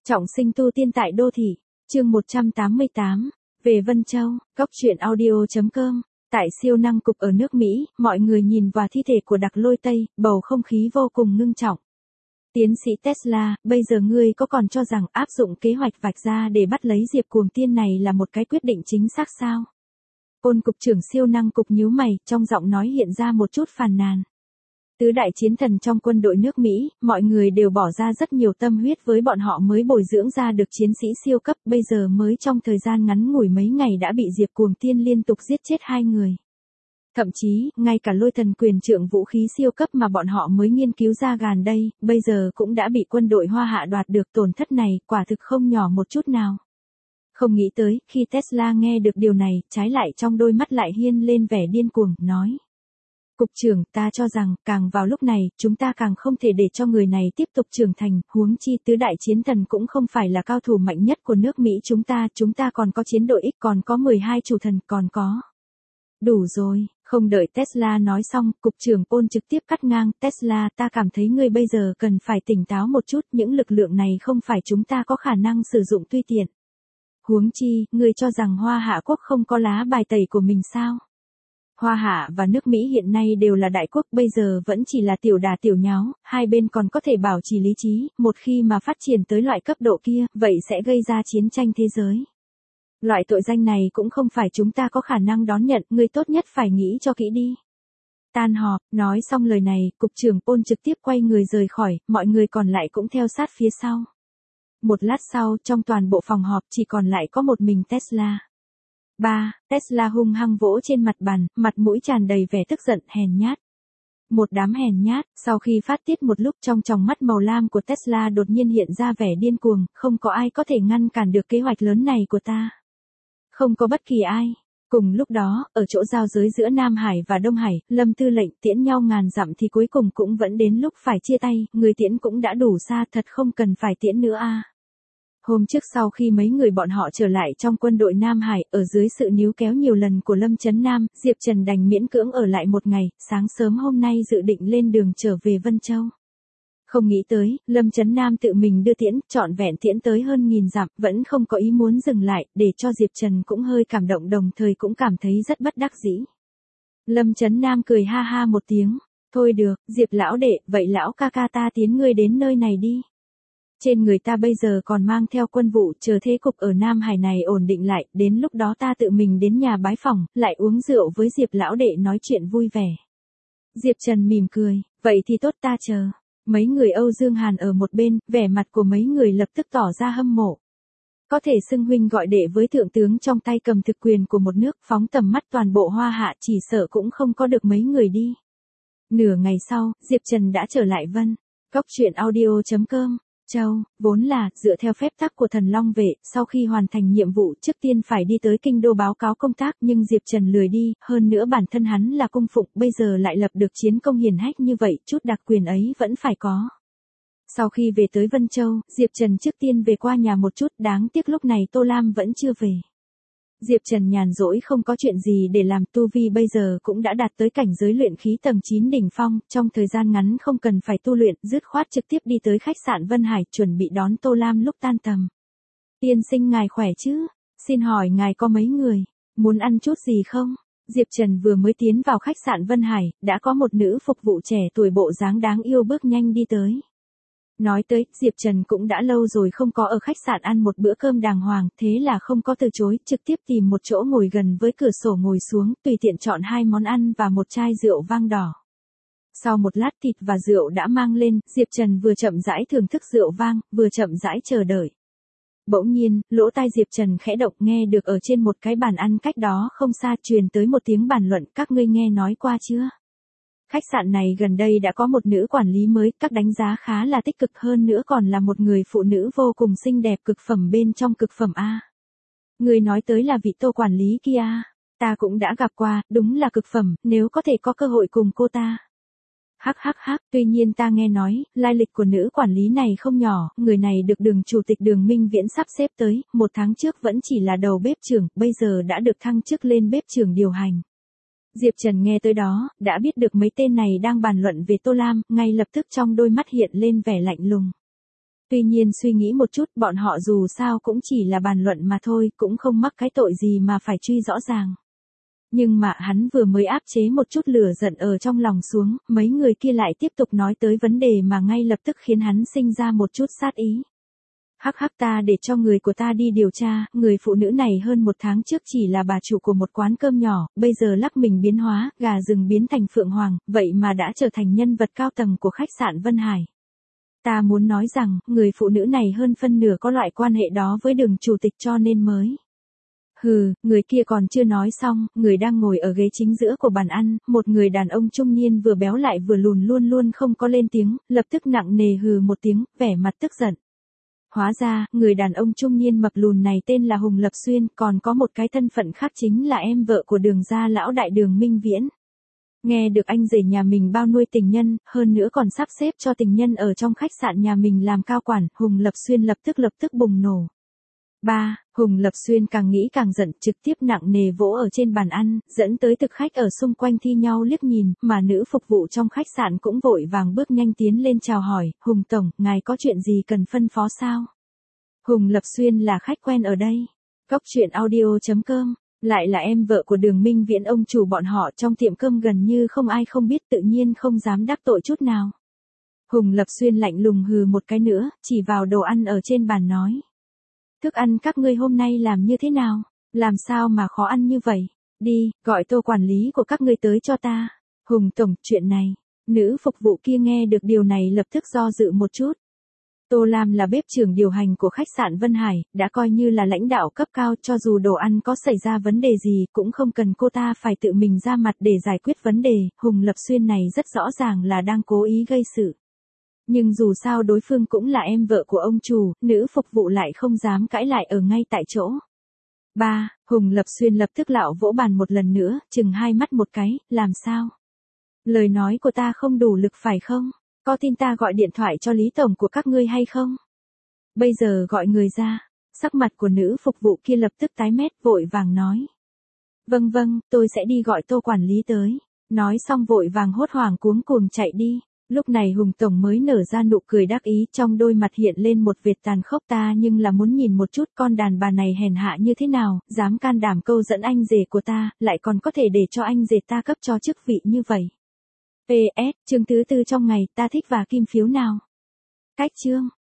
Trọng sinh tu tiên tại đô thị, chương 188, về Vân Châu, góc truyện audio.com. Tại siêu năng cục ở nước Mỹ, mọi người nhìn vào thi thể của Đặc Lôi Tây, bầu không khí vô cùng ngưng trọng. Tiến sĩ Tesla, bây giờ ngươi có còn cho rằng áp dụng kế hoạch vạch ra để bắt lấy Diệp Cuồng Tiên này là một cái quyết định chính xác sao? Ôn cục trưởng siêu năng cục nhíu mày, trong giọng nói hiện ra một chút phàn nàn. Tứ đại chiến thần trong quân đội nước Mỹ, mọi người đều bỏ ra rất nhiều tâm huyết với bọn họ mới bồi dưỡng ra được chiến sĩ siêu cấp, bây giờ mới trong thời gian ngắn ngủi mấy ngày đã bị Diệp Cuồng Tiên liên tục giết chết 2 người. Thậm chí, ngay cả lôi thần quyền trượng vũ khí siêu cấp mà bọn họ mới nghiên cứu ra gần đây, bây giờ cũng đã bị quân đội Hoa Hạ đoạt được, tổn thất này, quả thực không nhỏ một chút nào. Không nghĩ tới, khi Tesla nghe được điều này, trái lại trong đôi mắt lại hiên lên vẻ điên cuồng, nói. Cục trưởng, ta cho rằng, càng vào lúc này, chúng ta càng không thể để cho người này tiếp tục trưởng thành, huống chi tứ đại chiến thần cũng không phải là cao thủ mạnh nhất của nước Mỹ chúng ta còn có chiến đội X, còn có 12 chủ thần, còn có. Đủ rồi, không đợi Tesla nói xong, cục trưởng Paul trực tiếp cắt ngang, Tesla, ta cảm thấy ngươi bây giờ cần phải tỉnh táo một chút, những lực lượng này không phải chúng ta có khả năng sử dụng tùy tiện. Huống chi, ngươi cho rằng Hoa Hạ quốc không có lá bài tẩy của mình sao? Hoa Hạ và nước Mỹ hiện nay đều là đại quốc, bây giờ vẫn chỉ là tiểu đà tiểu nháo, hai bên còn có thể bảo trì lý trí, một khi mà phát triển tới loại cấp độ kia, vậy sẽ gây ra chiến tranh thế giới. Loại tội danh này cũng không phải chúng ta có khả năng đón nhận, ngươi tốt nhất phải nghĩ cho kỹ đi. Tan họp, nói xong lời này, cục trưởng Paul trực tiếp quay người rời khỏi, mọi người còn lại cũng theo sát phía sau. Một lát sau, trong toàn bộ phòng họp chỉ còn lại có một mình Tesla. Tesla hung hăng vỗ trên mặt bàn, mặt mũi tràn đầy vẻ tức giận, hèn nhát. Một đám hèn nhát, sau khi phát tiết một lúc trong tròng mắt màu lam của Tesla đột nhiên hiện ra vẻ điên cuồng, không có ai có thể ngăn cản được kế hoạch lớn này của ta. Không có bất kỳ ai. Cùng lúc đó, ở chỗ giao giới giữa Nam Hải và Đông Hải, Lâm Tư lệnh tiễn nhau ngàn dặm thì cuối cùng cũng vẫn đến lúc phải chia tay, người tiễn cũng đã đủ xa, thật không cần phải tiễn nữa a. Hôm trước sau khi mấy người bọn họ trở lại trong quân đội Nam Hải, ở dưới sự níu kéo nhiều lần của Lâm Chấn Nam, Diệp Trần đành miễn cưỡng ở lại một ngày, sáng sớm hôm nay dự định lên đường trở về Vân Châu. Không nghĩ tới, Lâm Chấn Nam tự mình đưa tiễn, trọn vẹn tiễn tới hơn 1000 dặm, vẫn không có ý muốn dừng lại, để cho Diệp Trần cũng hơi cảm động, đồng thời cũng cảm thấy rất bất đắc dĩ. Lâm Chấn Nam cười ha ha một tiếng, thôi được, Diệp lão đệ, vậy lão ca ca ta tiến ngươi đến nơi này đi. Trên người ta bây giờ còn mang theo quân vụ, chờ thế cục ở Nam Hải này ổn định lại, đến lúc đó ta tự mình đến nhà bái phỏng, lại uống rượu với Diệp lão đệ nói chuyện vui vẻ. Diệp Trần mỉm cười, vậy thì tốt, ta chờ. Mấy người Âu Dương Hàn ở một bên, vẻ mặt của mấy người lập tức tỏ ra hâm mộ. Có thể xưng huynh gọi đệ với thượng tướng trong tay cầm thực quyền của một nước, phóng tầm mắt toàn bộ Hoa Hạ, chỉ sợ cũng không có được mấy người đi. Nửa ngày sau, Diệp Trần đã trở lại Vân. Góc truyện audio.com. Châu, vốn là, dựa theo phép tắc của thần Long Vệ, sau khi hoàn thành nhiệm vụ trước tiên phải đi tới kinh đô báo cáo công tác, nhưng Diệp Trần lười đi, hơn nữa bản thân hắn là cung phụng, bây giờ lại lập được chiến công hiển hách như vậy, chút đặc quyền ấy vẫn phải có. Sau khi về tới Vân Châu, Diệp Trần trước tiên về qua nhà một chút, đáng tiếc lúc này Tô Lam vẫn chưa về. Diệp Trần nhàn rỗi không có chuyện gì để làm, tu vi bây giờ cũng đã đạt tới cảnh giới luyện khí tầng 9 đỉnh phong, trong thời gian ngắn không cần phải tu luyện, dứt khoát trực tiếp đi tới khách sạn Vân Hải, chuẩn bị đón Tô Lam lúc tan tầm. Tiên sinh ngài khỏe chứ? Xin hỏi ngài có mấy người? Muốn ăn chút gì không? Diệp Trần vừa mới tiến vào khách sạn Vân Hải, đã có một nữ phục vụ trẻ tuổi bộ dáng đáng yêu bước nhanh đi tới. Nói tới, Diệp Trần cũng đã lâu rồi không có ở khách sạn ăn một bữa cơm đàng hoàng, thế là không có từ chối, trực tiếp tìm một chỗ ngồi gần với cửa sổ ngồi xuống, tùy tiện chọn 2 món ăn và một chai rượu vang đỏ. Sau một lát thịt và rượu đã mang lên, Diệp Trần vừa chậm rãi thưởng thức rượu vang, vừa chậm rãi chờ đợi. Bỗng nhiên, lỗ tai Diệp Trần khẽ động, nghe được ở trên một cái bàn ăn cách đó không xa truyền tới một tiếng bàn luận, các ngươi nghe nói qua chưa? Khách sạn này gần đây đã có một nữ quản lý mới, các đánh giá khá là tích cực, hơn nữa còn là một người phụ nữ vô cùng xinh đẹp, cực phẩm bên trong cực phẩm A. Người nói tới là vị Tô quản lý kia, ta cũng đã gặp qua, đúng là cực phẩm, nếu có thể có cơ hội cùng cô ta. Hắc, tuy nhiên ta nghe nói, lai lịch của nữ quản lý này không nhỏ, người này được Đường chủ tịch Đường Minh Viễn sắp xếp tới, 1 tháng trước vẫn chỉ là đầu bếp trưởng, bây giờ đã được thăng chức lên bếp trưởng điều hành. Diệp Trần nghe tới đó, đã biết được mấy tên này đang bàn luận về Tô Lam, ngay lập tức trong đôi mắt hiện lên vẻ lạnh lùng. Tuy nhiên suy nghĩ một chút, bọn họ dù sao cũng chỉ là bàn luận mà thôi, cũng không mắc cái tội gì mà phải truy rõ ràng. Nhưng mà hắn vừa mới áp chế một chút lửa giận ở trong lòng xuống, mấy người kia lại tiếp tục nói tới vấn đề mà ngay lập tức khiến hắn sinh ra một chút sát ý. Hắc hắc, ta để cho người của ta đi điều tra, người phụ nữ này hơn 1 tháng trước chỉ là bà chủ của một quán cơm nhỏ, bây giờ lắc mình biến hóa, gà rừng biến thành phượng hoàng, vậy mà đã trở thành nhân vật cao tầng của khách sạn Vân Hải. Ta muốn nói rằng, người phụ nữ này hơn phân nửa có loại quan hệ đó với Đường chủ tịch cho nên mới. Hừ, người kia còn chưa nói xong, người đang ngồi ở ghế chính giữa của bàn ăn, một người đàn ông trung niên vừa béo lại vừa lùn luôn luôn không có lên tiếng, lập tức nặng nề hừ một tiếng, vẻ mặt tức giận. Hóa ra, người đàn ông trung niên mập lùn này tên là Hùng Lập Xuyên, còn có một cái thân phận khác chính là em vợ của Đường gia lão đại Đường Minh Viễn. Nghe được anh rể nhà mình bao nuôi tình nhân, hơn nữa còn sắp xếp cho tình nhân ở trong khách sạn nhà mình làm cao quản, Hùng Lập Xuyên lập tức bùng nổ. Hùng Lập Xuyên càng nghĩ càng giận, trực tiếp nặng nề vỗ ở trên bàn ăn, dẫn tới thực khách ở xung quanh thi nhau liếc nhìn, mà nữ phục vụ trong khách sạn cũng vội vàng bước nhanh tiến lên chào hỏi, Hùng Tổng, ngài có chuyện gì cần phân phó sao? Hùng Lập Xuyên là khách quen ở đây. Cóc truyện audio.com, lại là em vợ của Đường Minh Viễn, ông chủ bọn họ trong tiệm cơm gần như không ai không biết, tự nhiên không dám đắc tội chút nào. Hùng Lập Xuyên lạnh lùng hừ một cái nữa, chỉ vào đồ ăn ở trên bàn nói. Thức ăn các ngươi hôm nay làm như thế nào? Làm sao mà khó ăn như vậy? Đi, gọi Tô quản lý của các ngươi tới cho ta. Hùng Tổng, chuyện này. Nữ phục vụ kia nghe được điều này lập tức do dự một chút. Tô Lam là bếp trưởng điều hành của khách sạn Vân Hải, đã coi như là lãnh đạo cấp cao, cho dù đồ ăn có xảy ra vấn đề gì cũng không cần cô ta phải tự mình ra mặt để giải quyết vấn đề. Hùng Lập Xuyên này rất rõ ràng là đang cố ý gây sự. Nhưng dù sao đối phương cũng là em vợ của ông chủ, nữ phục vụ lại không dám cãi lại ở ngay tại chỗ. Hùng Lập Xuyên lập tức lạo vỗ bàn một lần nữa, chừng hai mắt một cái, làm sao? Lời nói của ta không đủ lực phải không? Có tin ta gọi điện thoại cho Lý Tổng của các ngươi hay không? Bây giờ gọi người ra. Sắc mặt của nữ phục vụ kia lập tức tái mét, vội vàng nói. Vâng, tôi sẽ đi gọi Tô quản lý tới. Nói xong vội vàng hốt hoảng cuống cuồng chạy đi. Lúc này Hùng Tổng mới nở ra nụ cười đắc ý, trong đôi mặt hiện lên một vệt tàn khốc, ta nhưng là muốn nhìn một chút con đàn bà này hèn hạ như thế nào, dám can đảm câu dẫn anh rể của ta, lại còn có thể để cho anh rể ta cấp cho chức vị như vậy. PS, chương thứ 4 trong ngày, ta thích và kim phiếu nào? Cách chương.